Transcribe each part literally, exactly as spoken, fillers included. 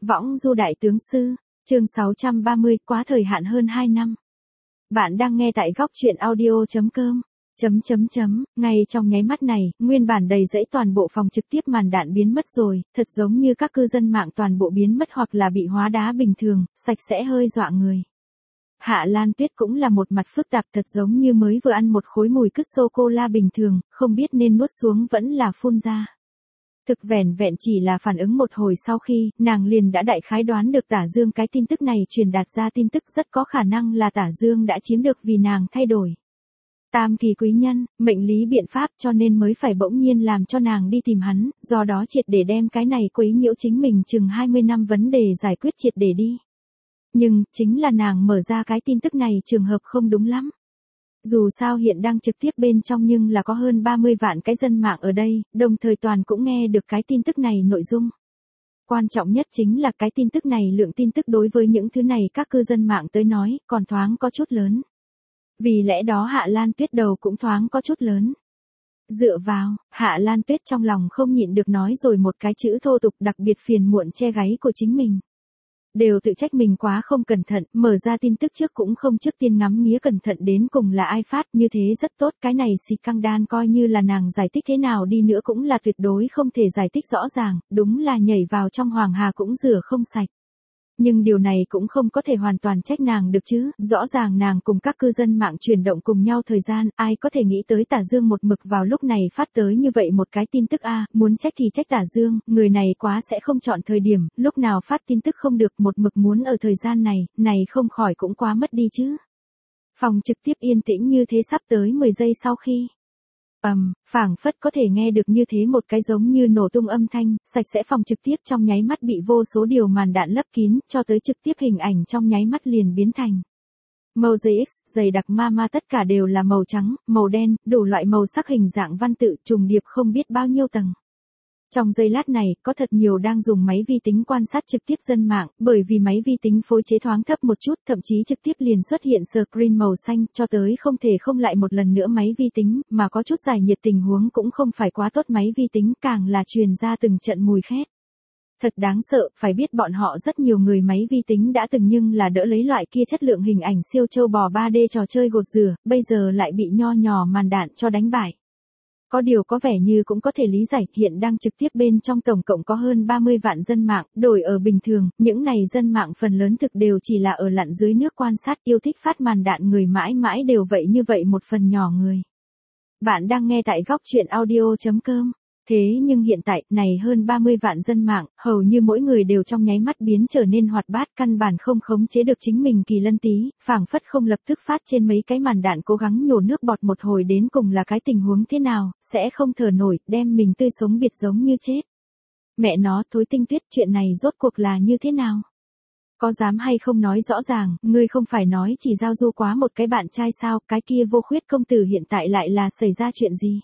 Võng du đại tướng sư, chương sáu trăm ba mươi, quá thời hạn hơn hai năm. Bạn đang nghe tại góc truyện audio chấm com. Chấm chấm chấm, ngay trong nháy mắt này, nguyên bản đầy rẫy toàn bộ phòng trực tiếp màn đạn biến mất rồi, thật giống như các cư dân mạng toàn bộ biến mất hoặc là bị hóa đá bình thường, sạch sẽ hơi dọa người. Hạ Lan Tuyết cũng là một mặt phức tạp thật giống như mới vừa ăn một khối mùi cứt sô-cô-la bình thường, không biết nên nuốt xuống vẫn là phun ra. Thực vẻn vẹn chỉ là phản ứng một hồi sau khi, nàng liền đã đại khái đoán được Tả Dương cái tin tức này truyền đạt ra tin tức rất có khả năng là Tả Dương đã chiếm được vì nàng thay đổi. Tam kỳ quý nhân, mệnh lý biện pháp cho nên mới phải bỗng nhiên làm cho nàng đi tìm hắn, do đó triệt để đem cái này quấy nhiễu chính mình chừng hai mươi năm vấn đề giải quyết triệt để đi. Nhưng, chính là nàng mở ra cái tin tức này trường hợp không đúng lắm. Dù sao hiện đang trực tiếp bên trong nhưng là có hơn ba mươi vạn cái dân mạng ở đây, đồng thời toàn cũng nghe được cái tin tức này nội dung. Quan trọng nhất chính là cái tin tức này lượng tin tức đối với những thứ này các cư dân mạng tới nói, còn thoáng có chút lớn. Vì lẽ đó Hạ Lan Tuyết đầu cũng thoáng có chút lớn. Dựa vào, Hạ Lan Tuyết trong lòng không nhịn được nói rồi một cái chữ thô tục đặc biệt phiền muộn che gáy của chính mình. Đều tự trách mình quá không cẩn thận, mở ra tin tức trước cũng không trước tiên ngắm nghía cẩn thận đến cùng là ai phát, như thế rất tốt, cái này xì căng đan coi như là nàng giải thích thế nào đi nữa cũng là tuyệt đối không thể giải thích rõ ràng, đúng là nhảy vào trong hoàng hà cũng rửa không sạch. Nhưng điều này cũng không có thể hoàn toàn trách nàng được chứ, rõ ràng nàng cùng các cư dân mạng chuyển động cùng nhau thời gian, ai có thể nghĩ tới Tả Dương một mực vào lúc này phát tới như vậy một cái tin tức a, muốn trách thì trách Tả Dương, người này quá sẽ không chọn thời điểm, lúc nào phát tin tức không được một mực muốn ở thời gian này, này không khỏi cũng quá mất đi chứ. Phòng trực tiếp yên tĩnh như thế sắp tới mười giây sau khi ầm, um, phảng phất có thể nghe được như thế một cái giống như nổ tung âm thanh, sạch sẽ phòng trực tiếp trong nháy mắt bị vô số điều màn đạn lấp kín, cho tới trực tiếp hình ảnh trong nháy mắt liền biến thành màu giây X, dày đặc ma ma tất cả đều là màu trắng, màu đen, đủ loại màu sắc hình dạng văn tự trùng điệp không biết bao nhiêu tầng. Trong giây lát này, có thật nhiều đang dùng máy vi tính quan sát trực tiếp dân mạng, bởi vì máy vi tính phối chế thoáng thấp một chút, thậm chí trực tiếp liền xuất hiện screen màu xanh, cho tới không thể không lại một lần nữa máy vi tính, mà có chút giải nhiệt tình huống cũng không phải quá tốt máy vi tính, càng là truyền ra từng trận mùi khét. Thật đáng sợ, phải biết bọn họ rất nhiều người máy vi tính đã từng nhưng là đỡ lấy loại kia chất lượng hình ảnh siêu châu bò ba D trò chơi gột rửa, bây giờ lại bị nho nhỏ màn đạn cho đánh bại. Có điều có vẻ như cũng có thể lý giải, hiện đang trực tiếp bên trong tổng cộng có hơn ba mươi vạn dân mạng, đổi ở bình thường, những này dân mạng phần lớn thực đều chỉ là ở lặn dưới nước quan sát yêu thích phát màn đạn người mãi mãi đều vậy như vậy một phần nhỏ người. Bạn đang nghe tại góc truyện audio chấm com. Thế nhưng hiện tại, này hơn ba mươi vạn dân mạng, hầu như mỗi người đều trong nháy mắt biến trở nên hoạt bát, căn bản không khống chế được chính mình kỳ lân tí, phảng phất không lập tức phát trên mấy cái màn đạn cố gắng nhổ nước bọt một hồi đến cùng là cái tình huống thế nào, sẽ không thở nổi, đem mình tươi sống biệt giống như chết. Mẹ nó, Thối Tinh Tuyết, chuyện này rốt cuộc là như thế nào? Có dám hay không nói rõ ràng, ngươi không phải nói chỉ giao du quá một cái bạn trai sao, cái kia Vô Khuyết công tử hiện tại lại là xảy ra chuyện gì?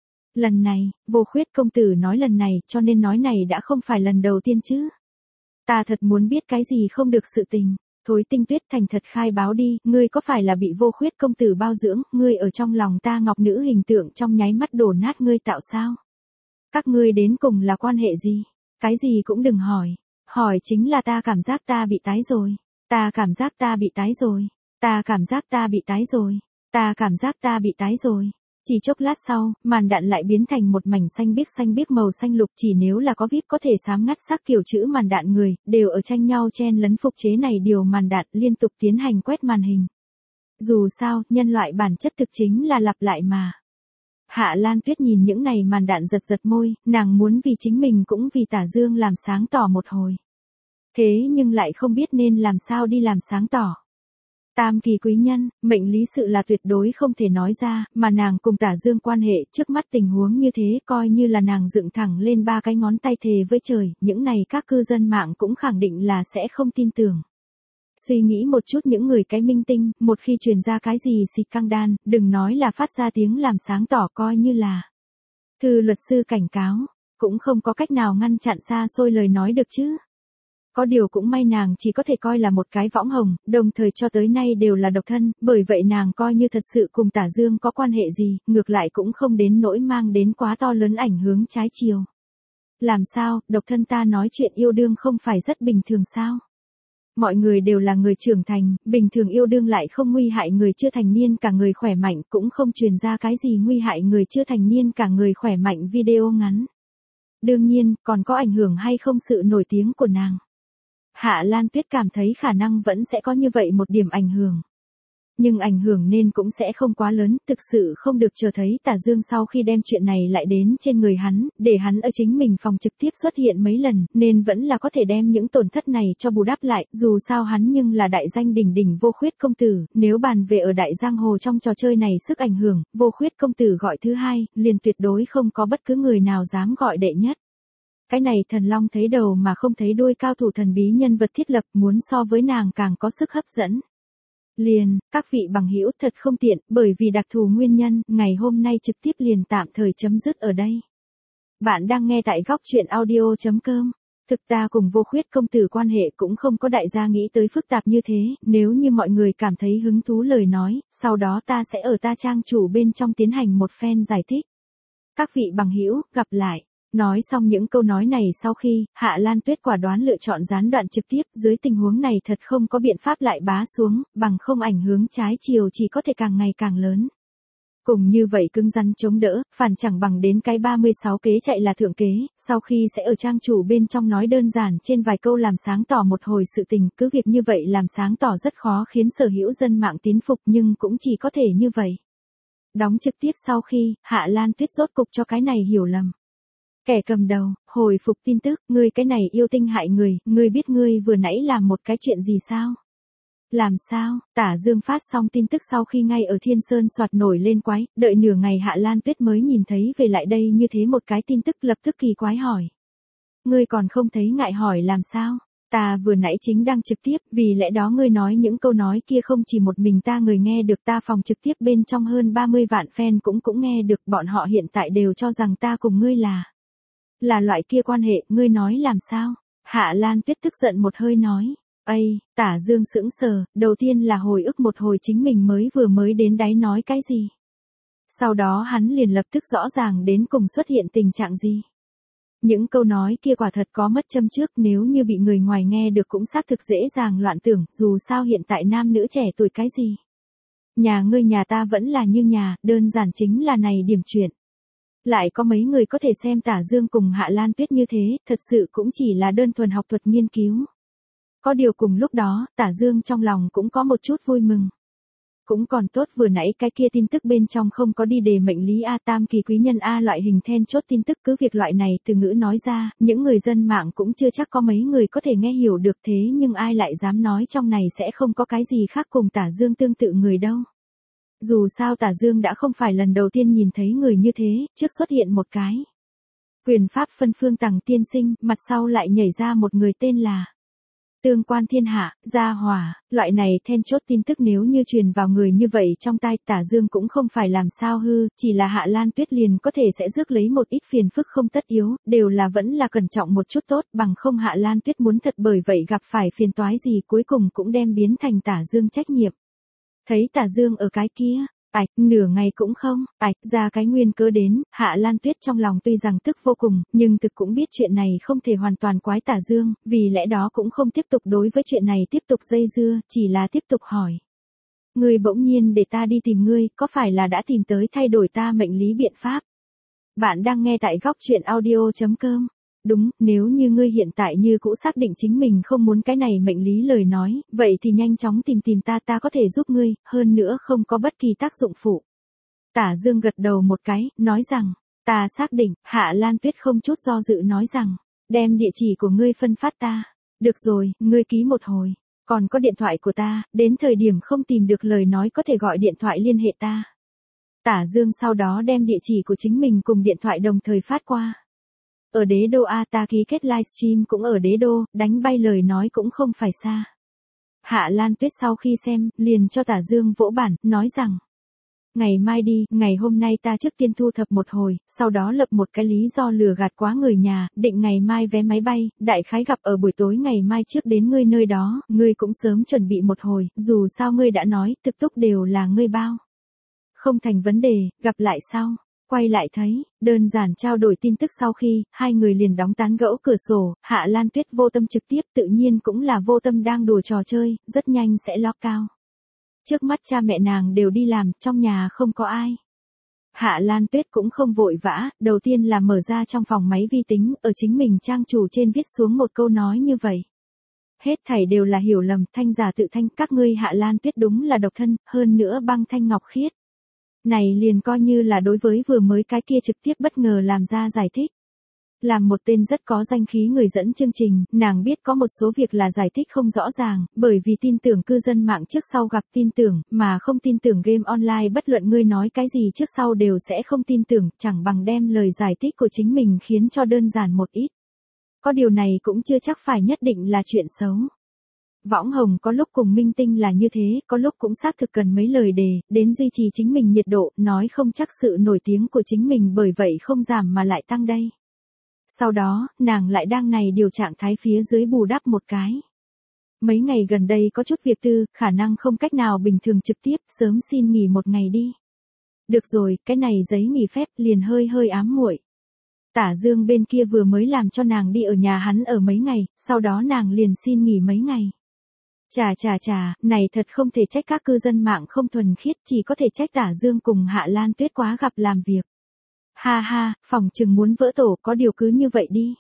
Lần này, Vô Khuyết công tử nói lần này, cho nên nói này đã không phải lần đầu tiên chứ. Ta thật muốn biết cái gì không được sự tình. Thối Tinh Tuyết thành thật khai báo đi, ngươi có phải là bị Vô Khuyết công tử bao dưỡng, ngươi ở trong lòng ta ngọc nữ hình tượng trong nháy mắt đổ nát ngươi tạo sao? Các ngươi đến cùng là quan hệ gì? Cái gì cũng đừng hỏi. Hỏi chính là ta cảm giác ta bị tái rồi. Ta cảm giác ta bị tái rồi. Ta cảm giác ta bị tái rồi. Ta cảm giác ta bị tái rồi. Chỉ chốc lát sau, màn đạn lại biến thành một mảnh xanh biếc xanh biếc màu xanh lục, chỉ nếu là có vê i pê có thể xám ngắt sắc kiểu chữ màn đạn người, đều ở tranh nhau chen lấn phục chế này điều màn đạn liên tục tiến hành quét màn hình. Dù sao, nhân loại bản chất thực chính là lặp lại mà. Hạ Lan Tuyết nhìn những này màn đạn giật giật môi, nàng muốn vì chính mình cũng vì Tả Dương làm sáng tỏ một hồi. Thế nhưng lại không biết nên làm sao đi làm sáng tỏ. Tam kỳ quý nhân, mệnh lý sự là tuyệt đối không thể nói ra, mà nàng cùng Tả Dương quan hệ trước mắt tình huống như thế coi như là nàng dựng thẳng lên ba cái ngón tay thề với trời, những này các cư dân mạng cũng khẳng định là sẽ không tin tưởng. Suy nghĩ một chút những người cái minh tinh, một khi truyền ra cái gì xì căng đan, đừng nói là phát ra tiếng làm sáng tỏ coi như là thư luật sư cảnh cáo, cũng không có cách nào ngăn chặn xa xôi lời nói được chứ. Có điều cũng may nàng chỉ có thể coi là một cái võng hồng, đồng thời cho tới nay đều là độc thân, bởi vậy nàng coi như thật sự cùng Tả Dương có quan hệ gì, ngược lại cũng không đến nỗi mang đến quá to lớn ảnh hướng trái chiều. Làm sao, độc thân ta nói chuyện yêu đương không phải rất bình thường sao? Mọi người đều là người trưởng thành, bình thường yêu đương lại không nguy hại người chưa thành niên cả người khỏe mạnh, cũng không truyền ra cái gì nguy hại người chưa thành niên cả người khỏe mạnh video ngắn. Đương nhiên, còn có ảnh hưởng hay không sự nổi tiếng của nàng. Hạ Lan Tuyết cảm thấy khả năng vẫn sẽ có như vậy một điểm ảnh hưởng. Nhưng ảnh hưởng nên cũng sẽ không quá lớn, thực sự không được chờ thấy Tả Dương sau khi đem chuyện này lại đến trên người hắn, để hắn ở chính mình phòng trực tiếp xuất hiện mấy lần, nên vẫn là có thể đem những tổn thất này cho bù đắp lại, dù sao hắn nhưng là đại danh đỉnh đỉnh Vô Khuyết công tử, nếu bàn về ở đại giang hồ trong trò chơi này sức ảnh hưởng, Vô Khuyết công tử gọi thứ hai, liền tuyệt đối không có bất cứ người nào dám gọi đệ nhất. Cái này thần long thấy đầu mà không thấy đuôi cao thủ thần bí nhân vật thiết lập muốn so với nàng càng có sức hấp dẫn. Liền, các vị bằng hữu thật không tiện, bởi vì đặc thù nguyên nhân, ngày hôm nay trực tiếp liền tạm thời chấm dứt ở đây. Bạn đang nghe tại góc truyện audio chấm com. Thực ta cùng Vô Khuyết công tử quan hệ cũng không có đại gia nghĩ tới phức tạp như thế, nếu như mọi người cảm thấy hứng thú lời nói, sau đó ta sẽ ở ta trang chủ bên trong tiến hành một phen giải thích. Các vị bằng hữu, gặp lại. Nói xong những câu nói này sau khi, Hạ Lan Tuyết quả đoán lựa chọn gián đoạn trực tiếp, dưới tình huống này thật không có biện pháp lại bá xuống, bằng không ảnh hướng trái chiều chỉ có thể càng ngày càng lớn. Cùng như vậy cứng rắn chống đỡ, phản chẳng bằng đến cái ba mươi sáu kế chạy là thượng kế, sau khi sẽ ở trang chủ bên trong nói đơn giản trên vài câu làm sáng tỏ một hồi sự tình, cứ việc như vậy làm sáng tỏ rất khó khiến sở hữu dân mạng tín phục nhưng cũng chỉ có thể như vậy. Đóng trực tiếp sau khi, Hạ Lan Tuyết rốt cục cho cái này hiểu lầm. Kẻ cầm đầu, hồi phục tin tức, ngươi cái này yêu tinh hại người, ngươi biết ngươi vừa nãy làm một cái chuyện gì sao? Làm sao? Tả Dương phát xong tin tức sau khi ngay ở Thiên Sơn soạt nổi lên quái, đợi nửa ngày Hạ Lan Tuyết mới nhìn thấy về lại đây như thế một cái tin tức lập tức kỳ quái hỏi. Ngươi còn không thấy ngại hỏi làm sao? Ta vừa nãy chính đang trực tiếp, vì lẽ đó ngươi nói những câu nói kia không chỉ một mình ta người nghe được, ta phòng trực tiếp bên trong hơn ba mươi vạn fan cũng cũng nghe được, bọn họ hiện tại đều cho rằng ta cùng ngươi là Là loại kia quan hệ, ngươi nói làm sao? Hạ Lan Tuyết tức giận một hơi nói. Ây, Tả Dương sững sờ, đầu tiên là hồi ức một hồi chính mình mới vừa mới đến đáy nói cái gì. Sau đó hắn liền lập tức rõ ràng đến cùng xuất hiện tình trạng gì. Những câu nói kia quả thật có mất châm trước, nếu như bị người ngoài nghe được cũng xác thực dễ dàng loạn tưởng, dù sao hiện tại nam nữ trẻ tuổi cái gì. Nhà ngươi nhà ta vẫn là như nhà, đơn giản chính là này điểm chuyện. Lại có mấy người có thể xem Tả Dương cùng Hạ Lan Tuyết như thế, thật sự cũng chỉ là đơn thuần học thuật nghiên cứu. Có điều cùng lúc đó, Tả Dương trong lòng cũng có một chút vui mừng. Cũng còn tốt vừa nãy cái kia tin tức bên trong không có đi đề mệnh lý A tam kỳ quý nhân A loại hình then chốt tin tức, cứ việc loại này từ ngữ nói ra, những người dân mạng cũng chưa chắc có mấy người có thể nghe hiểu được, thế nhưng ai lại dám nói trong này sẽ không có cái gì khác cùng Tả Dương tương tự người đâu. Dù sao Tả Dương đã không phải lần đầu tiên nhìn thấy người như thế, trước xuất hiện một cái quyền pháp phân phương Tằng tiên sinh, mặt sau lại nhảy ra một người tên là Tương Quan Thiên Hạ, Gia Hỏa, loại này then chốt tin tức nếu như truyền vào người như vậy trong tai, Tả Dương cũng không phải làm sao hư, chỉ là Hạ Lan Tuyết liền có thể sẽ rước lấy một ít phiền phức không tất yếu, đều là vẫn là cẩn trọng một chút tốt, bằng không Hạ Lan Tuyết muốn thật bởi vậy gặp phải phiền toái gì cuối cùng cũng đem biến thành Tả Dương trách nhiệm. Thấy Tả Dương ở cái kia, ạch, nửa ngày cũng không, ạch, ra cái nguyên cớ đến, Hạ Lan Tuyết trong lòng tuy rằng tức vô cùng, nhưng thực cũng biết chuyện này không thể hoàn toàn quái Tả Dương, vì lẽ đó cũng không tiếp tục đối với chuyện này tiếp tục dây dưa, chỉ là tiếp tục hỏi. Ngươi bỗng nhiên để ta đi tìm ngươi, có phải là đã tìm tới thay đổi ta mệnh lý biện pháp? Bạn đang nghe tại góc truyện audio chấm com. Đúng, nếu như ngươi hiện tại như cũ xác định chính mình không muốn cái này mệnh lý lời nói, vậy thì nhanh chóng tìm tìm ta, ta có thể giúp ngươi, hơn nữa không có bất kỳ tác dụng phụ. Tả Dương gật đầu một cái, nói rằng, ta xác định. Hạ Lan Tuyết không chút do dự nói rằng, đem địa chỉ của ngươi phân phát ta. Được rồi, ngươi ký một hồi, còn có điện thoại của ta, đến thời điểm không tìm được lời nói có thể gọi điện thoại liên hệ ta. Tả Dương sau đó đem địa chỉ của chính mình cùng điện thoại đồng thời phát qua. Ở đế đô A, ta ký kết livestream cũng ở đế đô, đánh bay lời nói cũng không phải xa. Hạ Lan Tuyết sau khi xem, liền cho Tả Dương vỗ bản, nói rằng, ngày mai đi, ngày hôm nay ta trước tiên thu thập một hồi, sau đó lập một cái lý do lừa gạt quá người nhà, định ngày mai vé máy bay, đại khái gặp ở buổi tối ngày mai trước đến ngươi nơi đó, ngươi cũng sớm chuẩn bị một hồi, dù sao ngươi đã nói, thực túc đều là ngươi bao. Không thành vấn đề, gặp lại sau. Quay lại thấy, đơn giản trao đổi tin tức sau khi, hai người liền đóng tán gẫu cửa sổ, Hạ Lan Tuyết vô tâm trực tiếp tự nhiên cũng là vô tâm đang đùa trò chơi, rất nhanh sẽ lock cao. Trước mắt cha mẹ nàng đều đi làm, trong nhà không có ai. Hạ Lan Tuyết cũng không vội vã, đầu tiên là mở ra trong phòng máy vi tính, ở chính mình trang chủ trên viết xuống một câu nói như vậy. Hết thảy đều là hiểu lầm, thanh giả tự thanh, các ngươi Hạ Lan Tuyết đúng là độc thân, hơn nữa băng thanh ngọc khiết. Này liền coi như là đối với vừa mới cái kia trực tiếp bất ngờ làm ra giải thích. Làm một tên rất có danh khí người dẫn chương trình, nàng biết có một số việc là giải thích không rõ ràng, bởi vì tin tưởng cư dân mạng trước sau gặp tin tưởng, mà không tin tưởng game online bất luận ngươi nói cái gì trước sau đều sẽ không tin tưởng, chẳng bằng đem lời giải thích của chính mình khiến cho đơn giản một ít. Có điều này cũng chưa chắc phải nhất định là chuyện xấu. Võng hồng có lúc cùng minh tinh là như thế, có lúc cũng xác thực cần mấy lời đề, đến duy trì chính mình nhiệt độ, nói không chắc sự nổi tiếng của chính mình bởi vậy không giảm mà lại tăng đây. Sau đó, nàng lại đang này điều trạng thái phía dưới bù đắp một cái. Mấy ngày gần đây có chút việc tư, khả năng không cách nào bình thường trực tiếp, sớm xin nghỉ một ngày đi. Được rồi, cái này giấy nghỉ phép liền hơi hơi ám muội. Tả Dương bên kia vừa mới làm cho nàng đi ở nhà hắn ở mấy ngày, sau đó nàng liền xin nghỉ mấy ngày. Chà chà chà, này thật không thể trách các cư dân mạng không thuần khiết, chỉ có thể trách Tả Dương cùng Hạ Lan Tuyết quá gặp làm việc. Ha ha, phòng chừng muốn vỡ tổ, có điều cứ như vậy đi.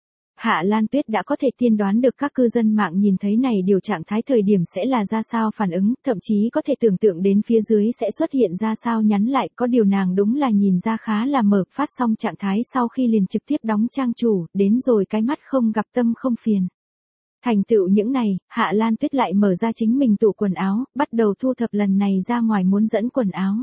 Hạ Lan Tuyết đã có thể tiên đoán được các cư dân mạng nhìn thấy này điều trạng thái thời điểm sẽ là ra sao phản ứng, thậm chí có thể tưởng tượng đến phía dưới sẽ xuất hiện ra sao nhắn lại, có điều nàng đúng là nhìn ra khá là mở, phát xong trạng thái sau khi liền trực tiếp đóng trang chủ, đến rồi cái mắt không gặp tâm không phiền. Thành tựu những này, Hạ Lan Tuyết lại mở ra chính mình tủ quần áo, bắt đầu thu thập lần này ra ngoài muốn dẫn quần áo.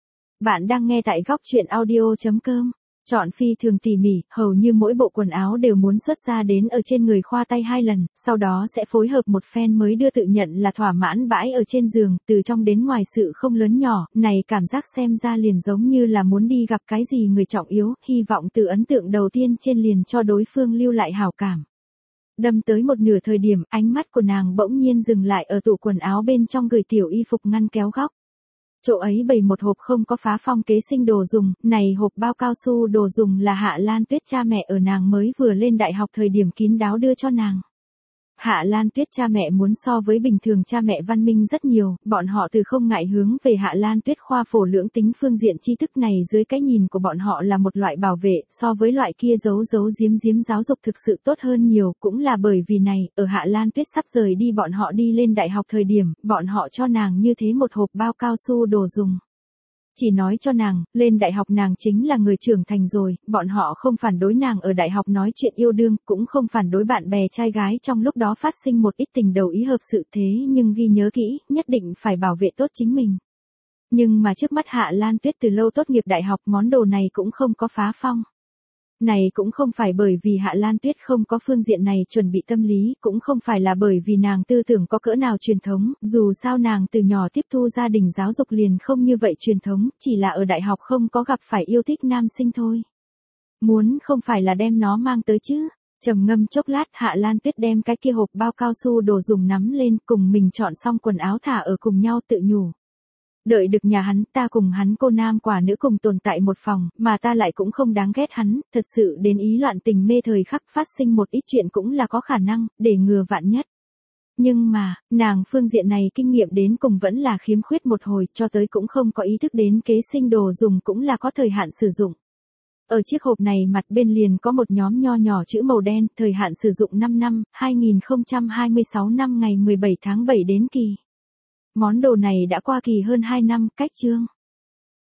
Bạn đang nghe tại góc truyện audio chấm com. Chọn phi thường tỉ mỉ, hầu như mỗi bộ quần áo đều muốn xuất ra đến ở trên người khoa tay hai lần, sau đó sẽ phối hợp một phen mới đưa tự nhận là thỏa mãn bãi ở trên giường, từ trong đến ngoài sự không lớn nhỏ, này cảm giác xem ra liền giống như là muốn đi gặp cái gì người trọng yếu, hy vọng từ ấn tượng đầu tiên trên liền cho đối phương lưu lại hảo cảm. Đâm tới một nửa thời điểm, ánh mắt của nàng bỗng nhiên dừng lại ở tủ quần áo bên trong gửi tiểu y phục ngăn kéo góc. Chỗ ấy bày một hộp không có phá phong kế sinh đồ dùng, này hộp bao cao su đồ dùng là Hạ Lan Tuyết cha mẹ ở nàng mới vừa lên đại học thời điểm kín đáo đưa cho nàng. Hạ Lan Tuyết cha mẹ muốn so với bình thường cha mẹ văn minh rất nhiều, bọn họ từ không ngại hướng về Hạ Lan Tuyết khoa phổ lưỡng tính phương diện tri thức này dưới cái nhìn của bọn họ là một loại bảo vệ, so với loại kia giấu giấu giếm giếm giáo dục thực sự tốt hơn nhiều, cũng là bởi vì này, ở Hạ Lan Tuyết sắp rời đi bọn họ đi lên đại học thời điểm, bọn họ cho nàng như thế một hộp bao cao su đồ dùng. Chỉ nói cho nàng, lên đại học nàng chính là người trưởng thành rồi, bọn họ không phản đối nàng ở đại học nói chuyện yêu đương, cũng không phản đối bạn bè trai gái trong lúc đó phát sinh một ít tình đầu ý hợp sự thế nhưng ghi nhớ kỹ, nhất định phải bảo vệ tốt chính mình. Nhưng mà trước mắt Hạ Lan Tuyết từ lâu tốt nghiệp đại học món đồ này cũng không có phá phong. Này cũng không phải bởi vì Hạ Lan Tuyết không có phương diện này chuẩn bị tâm lý, cũng không phải là bởi vì nàng tư tưởng có cỡ nào truyền thống, dù sao nàng từ nhỏ tiếp thu gia đình giáo dục liền không như vậy truyền thống, chỉ là ở đại học không có gặp phải yêu thích nam sinh thôi. Muốn không phải là đem nó mang tới chứ. Trầm ngâm chốc lát Hạ Lan Tuyết đem cái kia hộp bao cao su đồ dùng nắm lên cùng mình chọn xong quần áo thả ở cùng nhau tự nhủ. Đợi được nhà hắn, ta cùng hắn cô nam quả nữ cùng tồn tại một phòng, mà ta lại cũng không đáng ghét hắn, thật sự đến ý loạn tình mê thời khắc phát sinh một ít chuyện cũng là có khả năng, để ngừa vạn nhất. Nhưng mà, nàng phương diện này kinh nghiệm đến cùng vẫn là khiếm khuyết một hồi, cho tới cũng không có ý thức đến kế sinh đồ dùng cũng là có thời hạn sử dụng. Ở chiếc hộp này mặt bên liền có một nhóm nho nhỏ chữ màu đen, thời hạn sử dụng năm năm, hai nghìn không trăm hai mươi sáu năm ngày mười bảy tháng bảy đến kỳ. Món đồ này đã qua kỳ hơn hai năm, cách chương.